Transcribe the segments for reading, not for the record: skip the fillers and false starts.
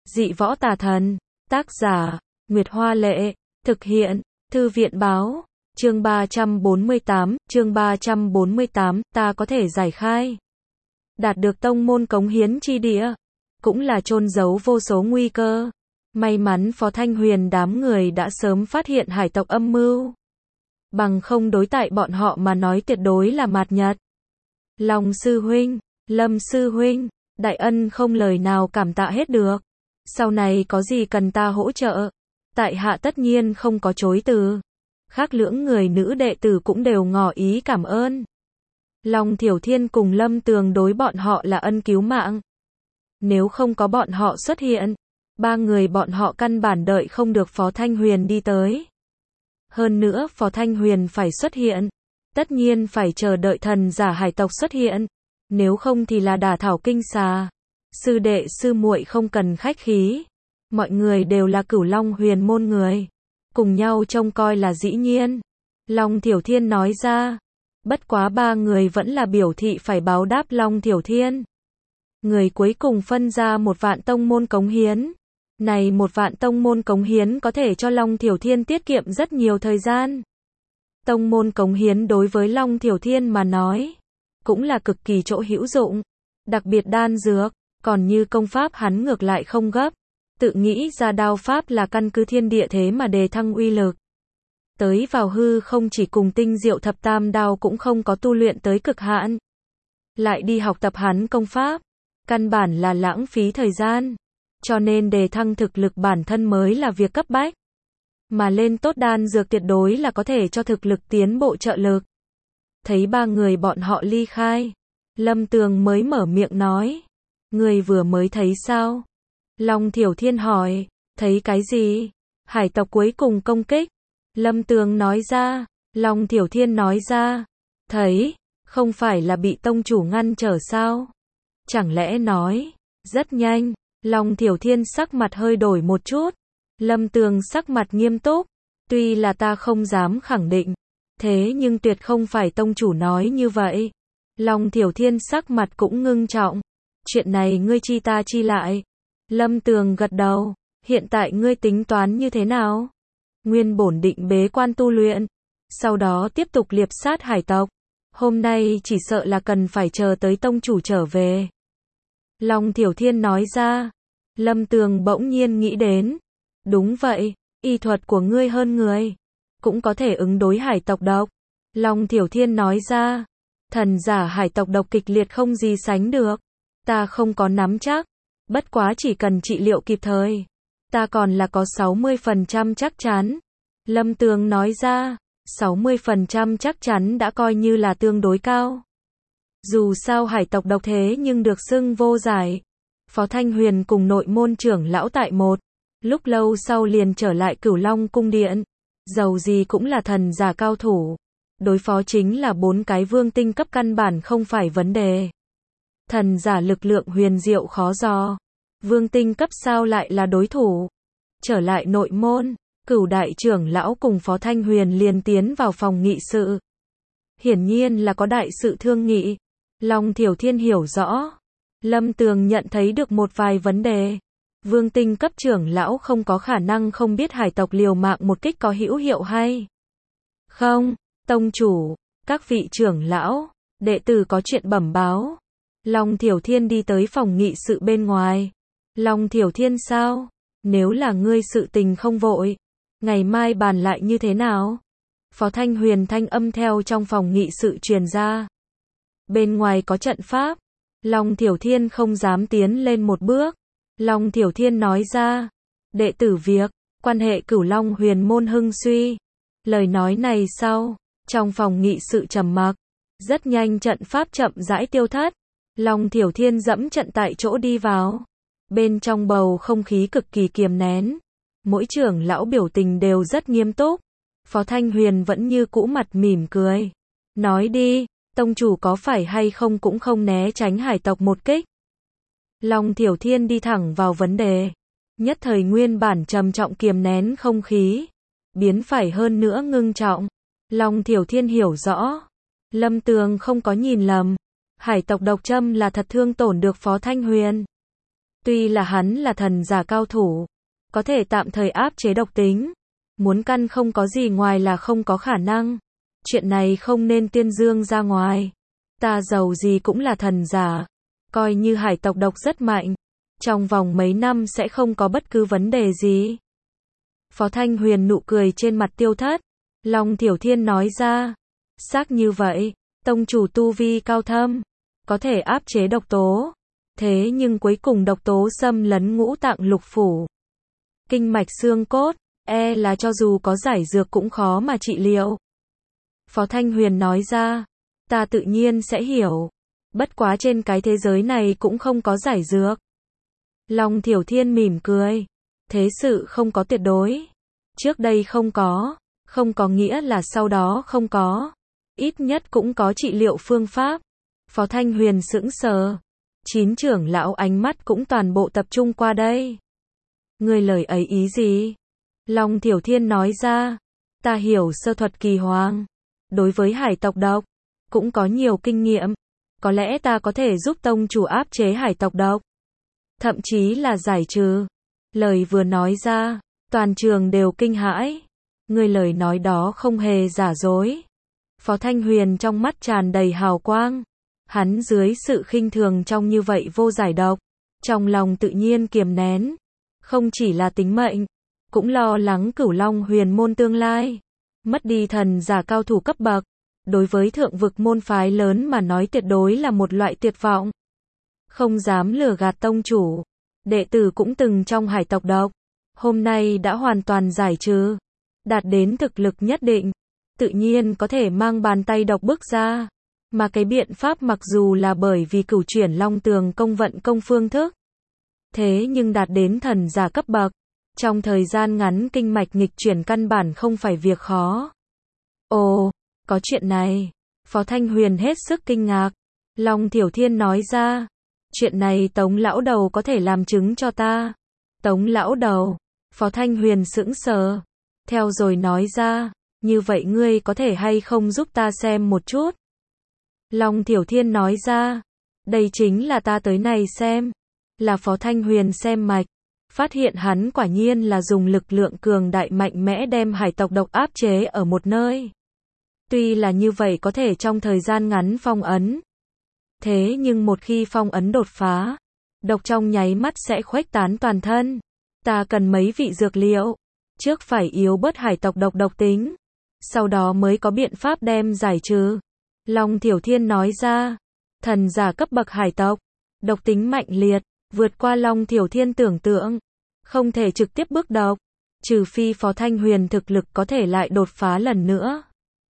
Dị võ tà thần. Tác giả, Nguyệt Hoa Lệ. Thực hiện, Thư viện Báo. Chương 348, ta có thể giải khai. Đạt được tông môn cống hiến chi địa, cũng là chôn giấu vô số nguy cơ. May mắn Phó Thanh Huyền đám người đã sớm phát hiện hải tộc âm mưu. Bằng không đối tại bọn họ mà nói tuyệt đối là mạt nhật. Long sư huynh, Lâm sư huynh, đại ân không lời nào cảm tạ hết được. Sau này có gì cần ta hỗ trợ, tại hạ tất nhiên không có chối từ. Khác lưỡng người nữ đệ tử cũng đều ngỏ ý cảm ơn. Long Thiểu Thiên cùng Lâm Tường đối bọn họ là ân cứu mạng. Nếu không có bọn họ xuất hiện, ba người bọn họ căn bản đợi không được Phó Thanh Huyền đi tới. Hơn nữa Phó Thanh Huyền phải xuất hiện, tất nhiên phải chờ đợi thần giả hải tộc xuất hiện, nếu không thì là đả thảo kinh xà. Sư đệ sư muội không cần khách khí, mọi người đều là Cửu Long Huyền môn người, cùng nhau trông coi là dĩ nhiên. Long Thiểu Thiên nói ra, bất quá ba người vẫn là biểu thị phải báo đáp Long Thiểu Thiên. Người cuối cùng phân ra 1 vạn tông môn cống hiến. Này 1 vạn tông môn cống hiến có thể cho Long Thiểu Thiên tiết kiệm rất nhiều thời gian. Tông môn cống hiến đối với Long Thiểu Thiên mà nói, cũng là cực kỳ chỗ hữu dụng. Đặc biệt đan dược, còn như công pháp hắn ngược lại không gấp. Tự nghĩ ra đao pháp là căn cứ thiên địa thế mà đề thăng uy lực. Tới vào hư không chỉ cùng tinh diệu thập tam đao cũng không có tu luyện tới cực hạn. Lại đi học tập hắn công pháp, căn bản là lãng phí thời gian. Cho nên đề thăng thực lực bản thân mới là việc cấp bách. Mà lên tốt đan dược tuyệt đối là có thể cho thực lực tiến bộ trợ lực. Thấy ba người bọn họ ly khai, Lâm Tường mới mở miệng nói. Người vừa mới thấy sao? Long Thiểu Thiên hỏi, thấy cái gì? Hải tộc cuối cùng công kích. Lâm Tường nói ra, Long Thiểu Thiên nói ra, thấy, không phải là bị tông chủ ngăn trở sao? Chẳng lẽ nói, rất nhanh. Long Thiểu Thiên sắc mặt hơi đổi một chút. Lâm Tường sắc mặt nghiêm túc. Tuy là ta không dám khẳng định, thế nhưng tuyệt không phải tông chủ nói như vậy. Long Thiểu Thiên sắc mặt cũng ngưng trọng. Chuyện này ngươi chi ta chi lại. Lâm Tường gật đầu. Hiện tại ngươi tính toán như thế nào? Nguyên bổn định bế quan tu luyện, sau đó tiếp tục liệp sát hải tộc. Hôm nay chỉ sợ là cần phải chờ tới tông chủ trở về. Long Thiểu Thiên nói ra. Lâm Tường bỗng nhiên nghĩ đến. Đúng vậy, y thuật của ngươi hơn người, cũng có thể ứng đối hải tộc độc. Long Thiểu Thiên nói ra. Thần giả hải tộc độc kịch liệt không gì sánh được. Ta không có nắm chắc. Bất quá chỉ cần trị liệu kịp thời, ta còn là có 60% chắc chắn. Lâm Tường nói ra. 60% chắc chắn đã coi như là tương đối cao. Dù sao hải tộc độc thế nhưng được xưng vô giải. Phó Thanh Huyền cùng nội môn trưởng lão tại một lúc lâu sau liền trở lại Cửu Long cung điện. Dầu gì cũng là thần giả cao thủ, đối phó chính là 4 cái vương tinh cấp căn bản không phải vấn đề. Thần giả lực lượng huyền diệu khó dò, vương tinh cấp sao lại là đối thủ. Trở lại nội môn, Cửu đại trưởng lão cùng Phó Thanh Huyền liền tiến vào phòng nghị sự. Hiển nhiên là có đại sự thương nghị. Long Thiểu Thiên hiểu rõ. Lâm Tường nhận thấy được một vài vấn đề. Vương tinh cấp trưởng lão không có khả năng không biết hải tộc liều mạng một kích có hữu hiệu hay không. Tông chủ, các vị trưởng lão, đệ tử có chuyện bẩm báo. Long Thiểu Thiên đi tới phòng nghị sự bên ngoài. Long Thiểu Thiên sao? Nếu là ngươi sự tình không vội, ngày mai bàn lại như thế nào? Phó Thanh Huyền thanh âm theo trong phòng nghị sự truyền ra. Bên ngoài có trận pháp. Long Thiểu Thiên không dám tiến lên một bước. Long Thiểu Thiên nói ra. Đệ tử việc, quan hệ Cửu Long Huyền môn hưng suy. Lời nói này sau, trong phòng nghị sự trầm mặc. Rất nhanh trận pháp chậm rãi tiêu thất. Long Thiểu Thiên dẫm trận tại chỗ đi vào. Bên trong bầu không khí cực kỳ kiềm nén. Mỗi trưởng lão biểu tình đều rất nghiêm túc. Phó Thanh Huyền vẫn như cũ mặt mỉm cười. Nói đi, tông chủ có phải hay không cũng không né tránh hải tộc một kích. Long Thiểu Thiên đi thẳng vào vấn đề. Nhất thời nguyên bản trầm trọng kiềm nén không khí, biến phải hơn nữa ngưng trọng. Long Thiểu Thiên hiểu rõ. Lâm Tường không có nhìn lầm. Hải tộc độc châm là thật thương tổn được Phó Thanh Huyền. Tuy là hắn là thần giả cao thủ, có thể tạm thời áp chế độc tính, muốn căn không có gì ngoài là không có khả năng. Chuyện này không nên tuyên dương ra ngoài. Ta giàu gì cũng là thần giả, coi như hải tộc độc rất mạnh, trong vòng mấy năm sẽ không có bất cứ vấn đề gì. Phó Thanh Huyền nụ cười trên mặt tiêu thất. Long Thiểu Thiên nói ra, xác như vậy, tông chủ tu vi cao thâm, có thể áp chế độc tố. Thế nhưng cuối cùng độc tố xâm lấn ngũ tạng lục phủ, kinh mạch xương cốt, là cho dù có giải dược cũng khó mà trị liệu. Phó Thanh Huyền nói ra, ta tự nhiên sẽ hiểu, bất quá trên cái thế giới này cũng không có giải dược. Long Thiểu Thiên mỉm cười, thế sự không có tuyệt đối. Trước đây không có nghĩa là sau đó không có. Ít nhất cũng có trị liệu phương pháp. Phó Thanh Huyền sững sờ. 9 trưởng lão ánh mắt cũng toàn bộ tập trung qua đây. Người lời ấy ý gì? Long Thiểu Thiên nói ra, ta hiểu sơ thuật kỳ hoàng. Đối với hải tộc độc, cũng có nhiều kinh nghiệm. Có lẽ ta có thể giúp tông chủ áp chế hải tộc độc. Thậm chí là giải trừ. Lời vừa nói ra, toàn trường đều kinh hãi. Người lời nói đó không hề giả dối. Phó Thanh Huyền trong mắt tràn đầy hào quang. Hắn dưới sự khinh thường trong như vậy vô giải độc, trong lòng tự nhiên kiềm nén. Không chỉ là tính mệnh, cũng lo lắng Cửu Long Huyền môn tương lai. Mất đi thần giả cao thủ cấp bậc, đối với thượng vực môn phái lớn mà nói tuyệt đối là một loại tuyệt vọng. Không dám lừa gạt tông chủ. Đệ tử cũng từng trong hải tộc độc, hôm nay đã hoàn toàn giải trừ, đạt đến thực lực nhất định, tự nhiên có thể mang bàn tay độc bước ra. Mà cái biện pháp mặc dù là bởi vì cửu chuyển long tường công vận công phương thức, thế nhưng đạt đến thần giả cấp bậc, trong thời gian ngắn kinh mạch nghịch chuyển căn bản không phải việc khó. Ồ, có chuyện này. Phó Thanh Huyền hết sức kinh ngạc. Long Thiểu Thiên nói ra, chuyện này Tống lão đầu có thể làm chứng cho ta. Tống lão đầu. Phó Thanh Huyền sững sờ, theo rồi nói ra, như vậy ngươi có thể hay không giúp ta xem một chút? Long Thiểu Thiên nói ra, đây chính là ta tới này xem. Là Phó Thanh Huyền xem mạch, phát hiện hắn quả nhiên là dùng lực lượng cường đại mạnh mẽ đem hải tộc độc áp chế ở một nơi. Tuy là như vậy có thể trong thời gian ngắn phong ấn. Thế nhưng một khi phong ấn đột phá, độc trong nháy mắt sẽ khuếch tán toàn thân. Ta cần mấy vị dược liệu, trước phải yếu bớt hải tộc độc độc tính, sau đó mới có biện pháp đem giải trừ. Long Thiểu Thiên nói ra, thần giả cấp bậc hải tộc, độc tính mạnh liệt, vượt qua Long Thiểu Thiên tưởng tượng, không thể trực tiếp bước độc, trừ phi Phó Thanh Huyền thực lực có thể lại đột phá lần nữa.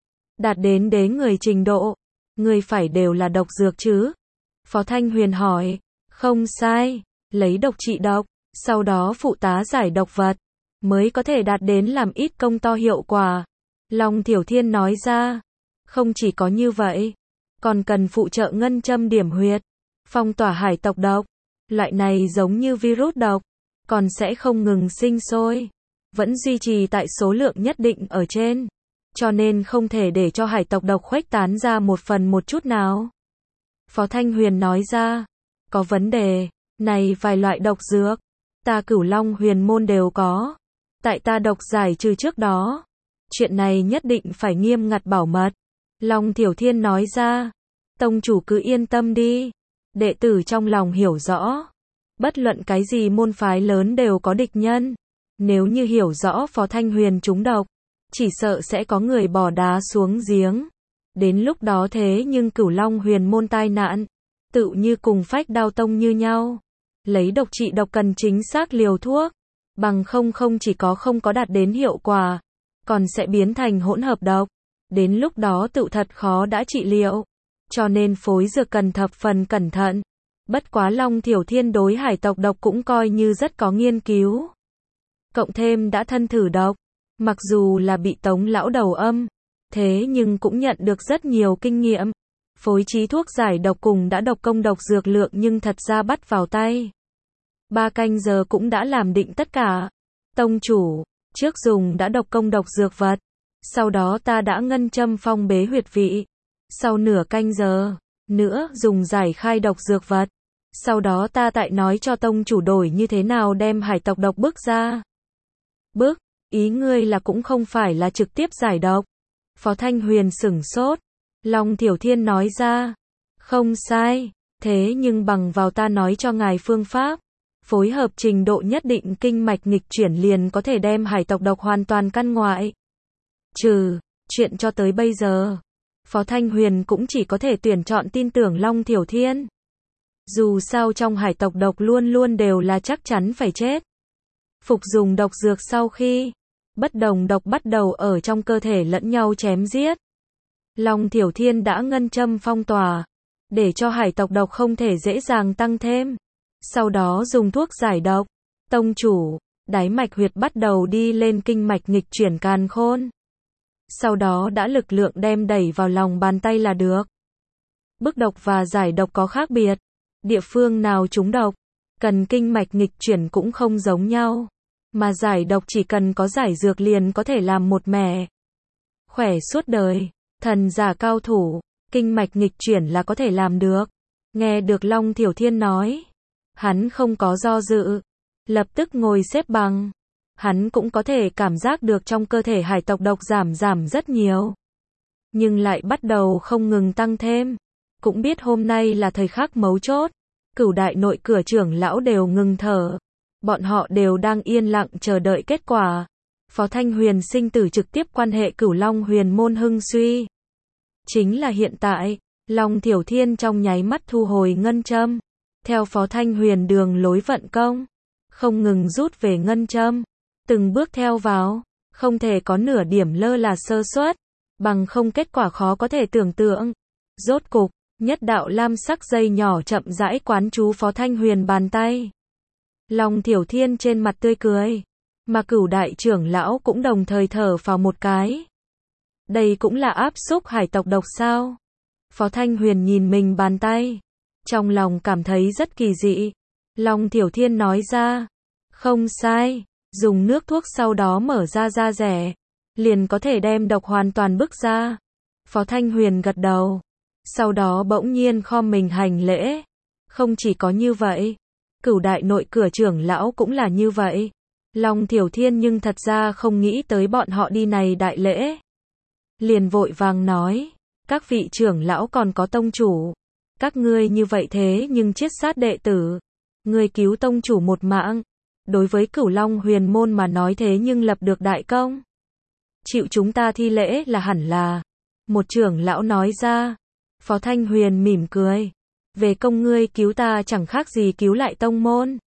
Đạt đến đế người trình độ, người phải đều là độc dược chứ? Phó Thanh Huyền hỏi, không sai, lấy độc trị độc, sau đó phụ tá giải độc vật, mới có thể đạt đến làm ít công to hiệu quả. Long Thiểu Thiên nói ra, không chỉ có như vậy, còn cần phụ trợ ngân châm điểm huyệt, phong tỏa hải tộc độc. Loại này giống như virus độc, còn sẽ không ngừng sinh sôi, vẫn duy trì tại số lượng nhất định ở trên, cho nên không thể để cho hải tộc độc khuếch tán ra một phần một chút nào. Phó Thanh Huyền nói ra, có vấn đề, này vài loại độc dược, ta Cửu Long Huyền môn đều có, tại ta độc giải trừ trước đó, chuyện này nhất định phải nghiêm ngặt bảo mật. Long Thiểu Thiên nói ra, tông chủ cứ yên tâm đi, đệ tử trong lòng hiểu rõ, bất luận cái gì môn phái lớn đều có địch nhân, nếu như hiểu rõ Phó Thanh Huyền trúng độc, chỉ sợ sẽ có người bỏ đá xuống giếng. Đến lúc đó thế nhưng Cửu Long Huyền môn tai nạn, tự như cùng Phách Đao tông như nhau. Lấy độc trị độc cần chính xác liều thuốc, bằng không chỉ có không có đạt đến hiệu quả, còn sẽ biến thành hỗn hợp độc. Đến lúc đó tự thật khó đã trị liệu. Cho nên phối dược cần thập phần cẩn thận. Bất quá Long Thiểu Thiên đối hải tộc độc cũng coi như rất có nghiên cứu. Cộng thêm đã thân thử độc, mặc dù là bị Tống lão đầu âm, thế nhưng cũng nhận được rất nhiều kinh nghiệm. Phối trí thuốc giải độc cùng đã độc công độc dược lượng nhưng thật ra bắt vào tay. 3 canh giờ cũng đã làm định tất cả. Tông chủ, trước dùng đã độc công độc dược vật, sau đó ta đã ngân châm phong bế huyệt vị. Sau nửa canh giờ nữa dùng giải khai độc dược vật, Sau đó ta tại nói cho tông chủ đổi như thế nào đem hải tộc độc bức ra. Bức, ý ngươi là cũng không phải là trực tiếp giải độc. Phó Thanh Huyền sửng sốt. Long Thiểu Thiên nói ra. Không sai, thế nhưng bằng vào ta nói cho ngài phương pháp, phối hợp trình độ nhất định kinh mạch nghịch chuyển liền có thể đem hải tộc độc hoàn toàn căn ngoại. Chuyện cho tới bây giờ, Phó Thanh Huyền cũng chỉ có thể tuyển chọn tin tưởng Long Thiểu Thiên. Dù sao trong hải tộc độc luôn luôn đều là chắc chắn phải chết. Phục dùng độc dược sau khi, bất đồng độc bắt đầu ở trong cơ thể lẫn nhau chém giết. Long Thiểu Thiên đã ngân châm phong tỏa, để cho hải tộc độc không thể dễ dàng tăng thêm. Sau đó dùng thuốc giải độc. Tông chủ, đáy mạch huyệt bắt đầu đi lên kinh mạch nghịch chuyển càn khôn. Sau đó đã lực lượng đem đẩy vào lòng bàn tay là được. Bức độc và giải độc có khác biệt. Địa phương nào trúng độc, cần kinh mạch nghịch chuyển cũng không giống nhau. Mà giải độc chỉ cần có giải dược liền có thể làm một mẻ. Khỏe suốt đời, thần giả cao thủ, kinh mạch nghịch chuyển là có thể làm được. Nghe được Long Thiểu Thiên nói, hắn không có do dự, lập tức ngồi xếp bằng. Hắn cũng có thể cảm giác được trong cơ thể hải tộc độc giảm rất nhiều. Nhưng lại bắt đầu không ngừng tăng thêm. Cũng biết hôm nay là thời khắc mấu chốt. Cửu đại nội cửa trưởng lão đều ngừng thở. Bọn họ đều đang yên lặng chờ đợi kết quả. Phó Thanh Huyền sinh tử trực tiếp quan hệ Cửu Long Huyền môn hưng suy. Chính là hiện tại, Long Thiểu Thiên trong nháy mắt thu hồi ngân châm. Theo Phó Thanh Huyền đường lối vận công, không ngừng rút về ngân châm, từng bước theo vào, không thể có nửa điểm lơ là sơ suất, bằng không kết quả khó có thể tưởng tượng. Rốt cục, nhất đạo lam sắc dây nhỏ chậm rãi quán chú Phó Thanh Huyền bàn tay. Long Thiểu Thiên trên mặt tươi cười, mà Cửu đại trưởng lão cũng đồng thời thở phào một cái. Đây cũng là áp xúc hải tộc độc sao? Phó Thanh Huyền nhìn mình bàn tay, trong lòng cảm thấy rất kỳ dị. Long Thiểu Thiên nói ra, không sai, dùng nước thuốc sau đó mở ra da rẻ, liền có thể đem độc hoàn toàn bức ra. Phó Thanh Huyền gật đầu, sau đó bỗng nhiên khom mình hành lễ. Không chỉ có như vậy, Cửu đại nội cửa trưởng lão cũng là như vậy. Long Thiểu Thiên nhưng thật ra không nghĩ tới bọn họ đi này đại lễ. Liền vội vàng nói, các vị trưởng lão còn có tông chủ, các ngươi như vậy thế nhưng chiết sát đệ tử, ngươi cứu tông chủ một mạng, đối với Cửu Long Huyền môn mà nói thế nhưng lập được đại công. Chịu chúng ta thi lễ là hẳn là. Một trưởng lão nói ra. Phó Thanh Huyền mỉm cười. Về công ngươi cứu ta chẳng khác gì cứu lại tông môn.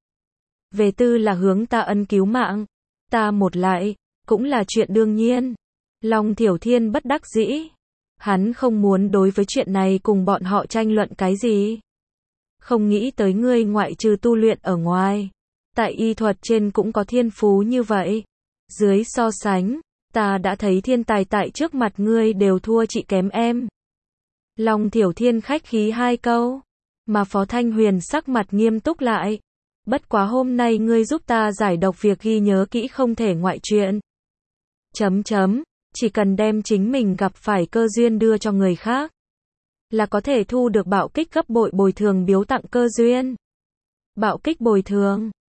Về tư là hướng ta ân cứu mạng, ta một lại, cũng là chuyện đương nhiên. Long Thiểu Thiên bất đắc dĩ. Hắn không muốn đối với chuyện này cùng bọn họ tranh luận cái gì. Không nghĩ tới ngươi ngoại trừ tu luyện ở ngoài, tại y thuật trên cũng có thiên phú như vậy. Dưới so sánh, ta đã thấy thiên tài tại trước mặt ngươi đều thua chị kém em. Long Thiểu Thiên khách khí hai câu, mà Phó Thanh Huyền sắc mặt nghiêm túc lại. Bất quá hôm nay ngươi giúp ta giải độc việc ghi nhớ kỹ không thể ngoại chuyện. Chỉ cần đem chính mình gặp phải cơ duyên đưa cho người khác, là có thể thu được bạo kích gấp bội bồi thường biếu tặng cơ duyên. Bạo kích bồi thường.